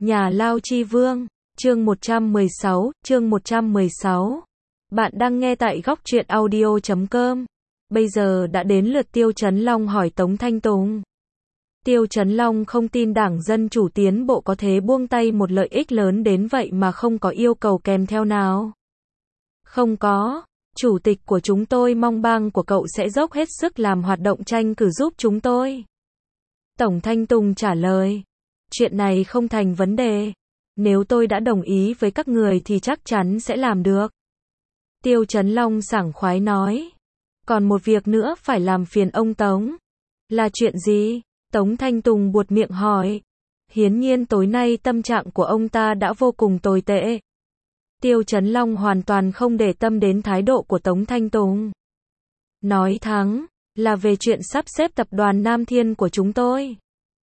Nhà Lao Chi Vương, chương 116. Bạn đang nghe tại góc truyện audio.com. Bây giờ đã đến lượt Tiêu Chấn Long hỏi Tống Thanh Tùng. Tiêu Chấn Long không tin Đảng Dân Chủ Tiến Bộ có thể buông tay một lợi ích lớn đến vậy mà không có yêu cầu kèm theo nào. Không có, chủ tịch của chúng tôi mong bang của cậu sẽ dốc hết sức làm hoạt động tranh cử giúp chúng tôi. Tổng Thanh Tùng trả lời. Chuyện này không thành vấn đề. Nếu tôi đã đồng ý với các người thì chắc chắn sẽ làm được. Tiêu Chấn Long sảng khoái nói. Còn một việc nữa phải làm phiền ông Tống. Là chuyện gì? Tống Thanh Tùng buột miệng hỏi. Hiển nhiên tối nay tâm trạng của ông ta đã vô cùng tồi tệ. Tiêu Chấn Long hoàn toàn không để tâm đến thái độ của Tống Thanh Tùng. Nói thẳng, là về chuyện sắp xếp tập đoàn Nam Thiên của chúng tôi.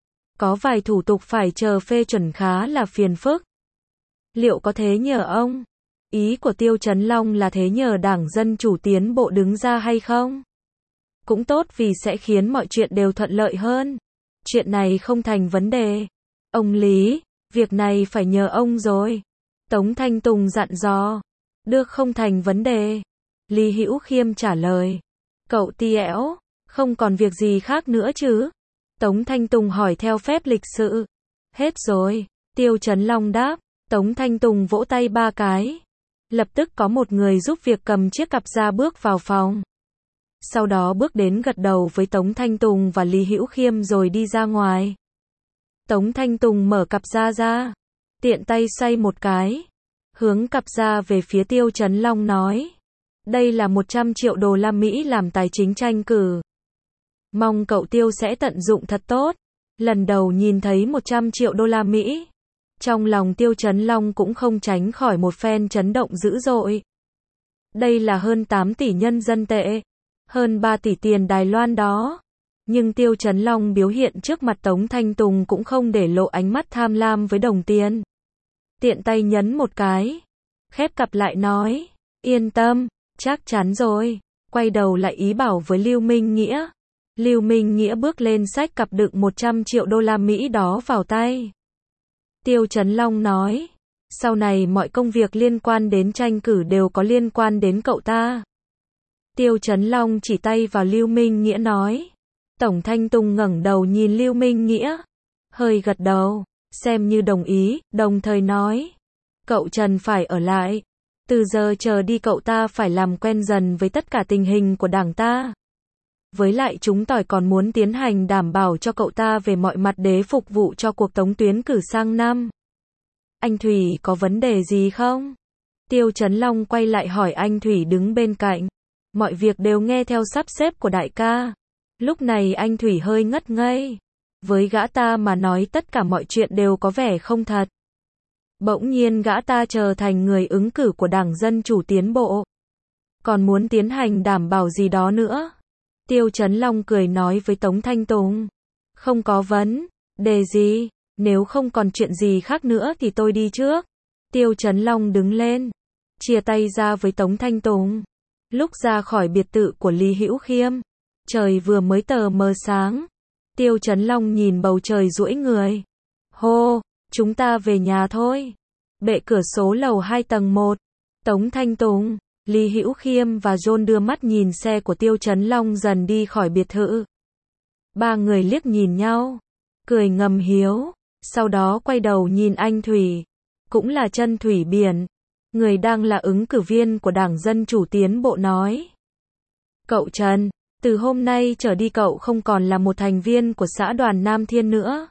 Có vài thủ tục phải chờ phê chuẩn khá là phiền phức. Liệu có thế nhờ ông? Ý của Tiêu Chấn Long là thế nhờ Đảng Dân Chủ Tiến Bộ đứng ra hay không? Cũng tốt vì sẽ khiến mọi chuyện đều thuận lợi hơn. Chuyện này không thành vấn đề. Ông Lý, việc này phải nhờ ông rồi. Tống Thanh Tùng dặn dò. Được, không thành vấn đề. Lý Hữu Khiêm trả lời. Cậu Tiễu, không còn việc gì khác nữa chứ? Tống Thanh Tùng hỏi theo phép lịch sự. Hết rồi, Tiêu Chấn Long đáp. Tống Thanh Tùng vỗ tay 3 cái. Lập tức có một người giúp việc cầm chiếc cặp ra bước vào phòng. Sau đó bước đến gật đầu với Tống Thanh Tùng và Lý Hữu Khiêm rồi đi ra ngoài. Tống Thanh Tùng mở cặp ra, tiện tay xoay một cái, hướng cặp ra về phía Tiêu Chấn Long nói. Đây là 100 triệu đô la Mỹ làm tài chính tranh cử. Mong cậu Tiêu sẽ tận dụng thật tốt. Lần đầu nhìn thấy 100 triệu đô la Mỹ. Trong lòng Tiêu Chấn Long cũng không tránh khỏi một phen chấn động dữ dội. Đây là hơn 8 tỷ nhân dân tệ. Hơn 3 tỷ tiền Đài Loan đó. Nhưng Tiêu Chấn Long biểu hiện trước mặt Tống Thanh Tùng cũng không để lộ ánh mắt tham lam với đồng tiền. Tiện tay nhấn một cái. Khép cặp lại nói. Yên tâm, chắc chắn rồi. Quay đầu lại ý bảo với Lưu Minh Nghĩa. Lưu Minh Nghĩa bước lên xách cặp đựng 100 triệu đô la Mỹ đó vào tay. Tiêu Chấn Long nói. Sau này mọi công việc liên quan đến tranh cử đều có liên quan đến cậu ta. Tiêu Chấn Long chỉ tay vào Lưu Minh Nghĩa nói. Tổng Thanh Tùng ngẩng đầu nhìn Lưu Minh Nghĩa. Hơi gật đầu, xem như đồng ý, đồng thời nói. Cậu Trần phải ở lại. Từ giờ chờ đi cậu ta phải làm quen dần với tất cả tình hình của đảng ta. Với lại chúng tôi còn muốn tiến hành đảm bảo cho cậu ta về mọi mặt để phục vụ cho cuộc tổng tuyển cử sang năm. Anh Thủy có vấn đề gì không? Tiêu Chấn Long quay lại hỏi anh Thủy đứng bên cạnh. Mọi việc đều nghe theo sắp xếp của đại ca. Lúc này anh Thủy hơi ngất ngây. Với gã ta mà nói tất cả mọi chuyện đều có vẻ không thật. Bỗng nhiên gã ta trở thành người ứng cử của Đảng Dân Chủ Tiến Bộ. Còn muốn tiến hành đảm bảo gì đó nữa? Tiêu Chấn Long cười nói với Tống Thanh Tùng. Không có vấn đề gì, nếu không còn chuyện gì khác nữa thì tôi đi trước. Tiêu Chấn Long đứng lên, chia tay ra với Tống Thanh Tùng. Lúc ra khỏi biệt thự của Lý Hữu Khiêm, trời vừa mới tờ mờ sáng. Tiêu Chấn Long nhìn bầu trời duỗi người. Hô, chúng ta về nhà thôi. Bệ cửa sổ lầu 2 tầng 1. Tống Thanh Tùng, Lý Hữu Khiêm và John đưa mắt nhìn xe của Tiêu Chấn Long dần đi khỏi biệt thự. Ba người liếc nhìn nhau, cười ngầm hiếu, sau đó quay đầu nhìn anh Thủy, cũng là Chân Thủy Biển, người đang là ứng cử viên của Đảng Dân Chủ Tiến Bộ nói. Cậu Trần, từ hôm nay trở đi cậu không còn là một thành viên của xã đoàn Nam Thiên nữa,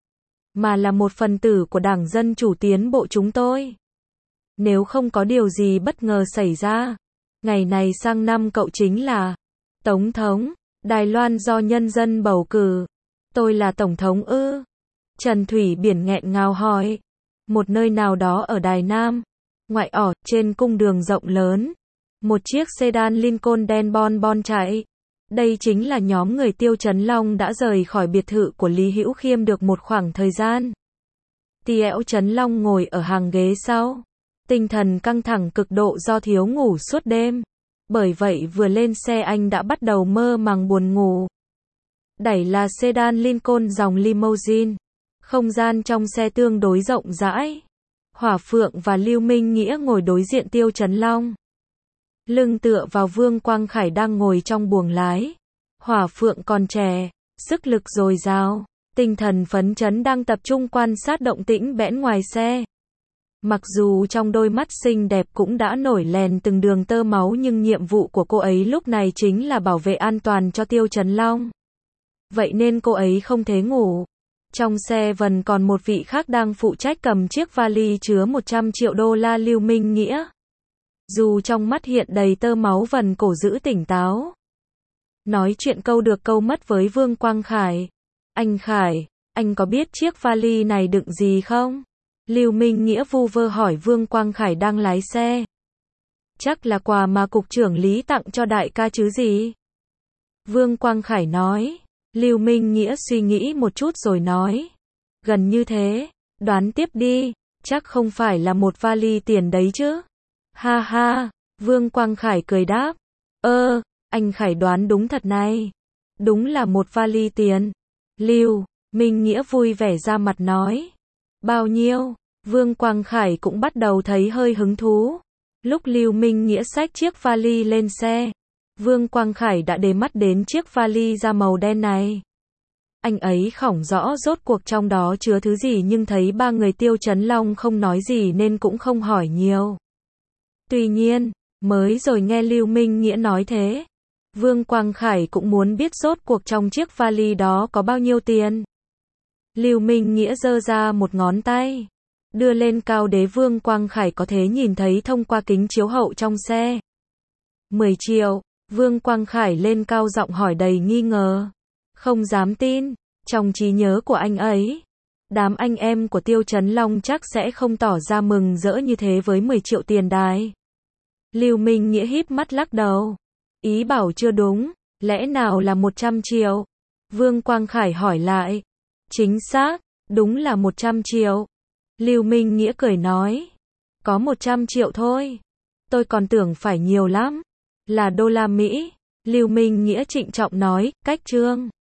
mà là một phần tử của Đảng Dân Chủ Tiến Bộ chúng tôi. Nếu không có điều gì bất ngờ xảy ra, ngày này sang năm cậu chính là Tổng thống Đài Loan do nhân dân bầu cử. Tôi là Tổng thống ư? Trần Thủy Biển nghẹn ngào hỏi. Một nơi nào đó ở Đài Nam, ngoại ỏ, trên cung đường rộng lớn, một chiếc sedan Lincoln đen bon bon chạy. Đây chính là nhóm người Tiêu Chấn Long đã rời khỏi biệt thự của Lý Hữu Khiêm được một khoảng thời gian. Tiêu Chấn Long ngồi ở hàng ghế sau. Tinh thần căng thẳng cực độ do thiếu ngủ suốt đêm. Bởi vậy vừa lên xe anh đã bắt đầu mơ màng buồn ngủ. Đẩy là sedan Lincoln dòng limousine. Không gian trong xe tương đối rộng rãi. Hỏa Phượng và Lưu Minh Nghĩa ngồi đối diện Tiêu Chấn Long. Lưng tựa vào Vương Quang Khải đang ngồi trong buồng lái. Hỏa Phượng còn trẻ, sức lực dồi dào, tinh thần phấn chấn đang tập trung quan sát động tĩnh bẽn ngoài xe. Mặc dù trong đôi mắt xinh đẹp cũng đã nổi lèn từng đường tơ máu nhưng nhiệm vụ của cô ấy lúc này chính là bảo vệ an toàn cho Tiêu Chấn Long. Vậy nên cô ấy không thể ngủ. Trong xe vẫn còn một vị khác đang phụ trách cầm chiếc vali chứa 100 triệu đô la Lưu Minh Nghĩa. Dù trong mắt hiện đầy tơ máu vẫn cổ giữ tỉnh táo. Nói chuyện câu được câu mất với Vương Quang Khải. Anh Khải, anh có biết chiếc vali này đựng gì không? Lưu Minh Nghĩa vu vơ hỏi Vương Quang Khải đang lái xe. Chắc là quà mà cục trưởng Lý tặng cho đại ca chứ gì? Vương Quang Khải nói. Lưu Minh Nghĩa suy nghĩ một chút rồi nói. Gần như thế, đoán tiếp đi, chắc không phải là một vali tiền đấy chứ? Ha ha, Vương Quang Khải cười đáp. Anh Khải đoán đúng thật này. Đúng là một vali tiền. Lưu Minh Nghĩa vui vẻ ra mặt nói. Bao nhiêu? Vương Quang Khải cũng bắt đầu thấy hơi hứng thú. Lúc Lưu Minh Nghĩa xách chiếc vali lên xe, Vương Quang Khải đã để mắt đến chiếc vali da màu đen này. Anh ấy không rõ rốt cuộc trong đó chứa thứ gì nhưng thấy ba người Tiêu Chấn Long không nói gì nên cũng không hỏi nhiều. Tuy nhiên, mới rồi nghe Lưu Minh Nghĩa nói thế, Vương Quang Khải cũng muốn biết rốt cuộc trong chiếc vali đó có bao nhiêu tiền. Lưu Minh Nghĩa giơ ra một ngón tay, đưa lên cao để Vương Quang Khải có thể nhìn thấy thông qua kính chiếu hậu trong xe. 10 triệu, Vương Quang Khải lên cao giọng hỏi đầy nghi ngờ. Không dám tin, trong trí nhớ của anh ấy, đám anh em của Tiêu Chấn Long chắc sẽ không tỏ ra mừng rỡ như thế với 10 triệu tiền đài. Lưu Minh Nghĩa híp mắt lắc đầu. Ý bảo chưa đúng, lẽ nào là 100 triệu? Vương Quang Khải hỏi lại. Chính xác, đúng là 100 triệu. Lưu Minh Nghĩa cười nói. Có 100 triệu thôi. Tôi còn tưởng phải nhiều lắm. Là đô la Mỹ. Lưu Minh Nghĩa trịnh trọng nói, cách trương.